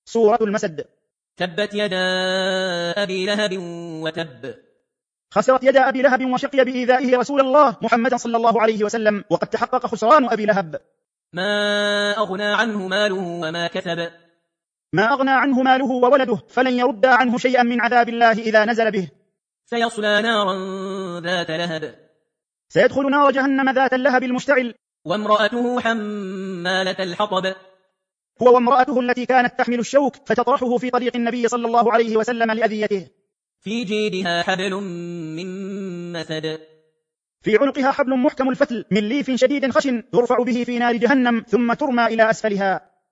سورة المسد. تبت يدا أبي لهب وتب. خسرت يدا أبي لهب وشقي بإيذائه رسول الله محمد صلى الله عليه وسلم، وقد تحقق خسران أبي لهب. ما أغنى عنه ماله وما كسب. ما أغنى عنه ماله وولده، فلن يرد عنه شيئا من عذاب الله إذا نزل به. سيصلى نارا ذات لهب. سيدخل نار جهنم ذات اللهب المشتعل. وامرأته حمالة الحطب. هو وامرأته التي كانت تحمل الشوك فتطرحه في طريق النبي صلى الله عليه وسلم لأذيته. في جيدها حبل من مسد. في عنقها حبل محكم الفتل من ليف شديد خشن، ترفع به في نار جهنم ثم ترمى إلى أسفلها.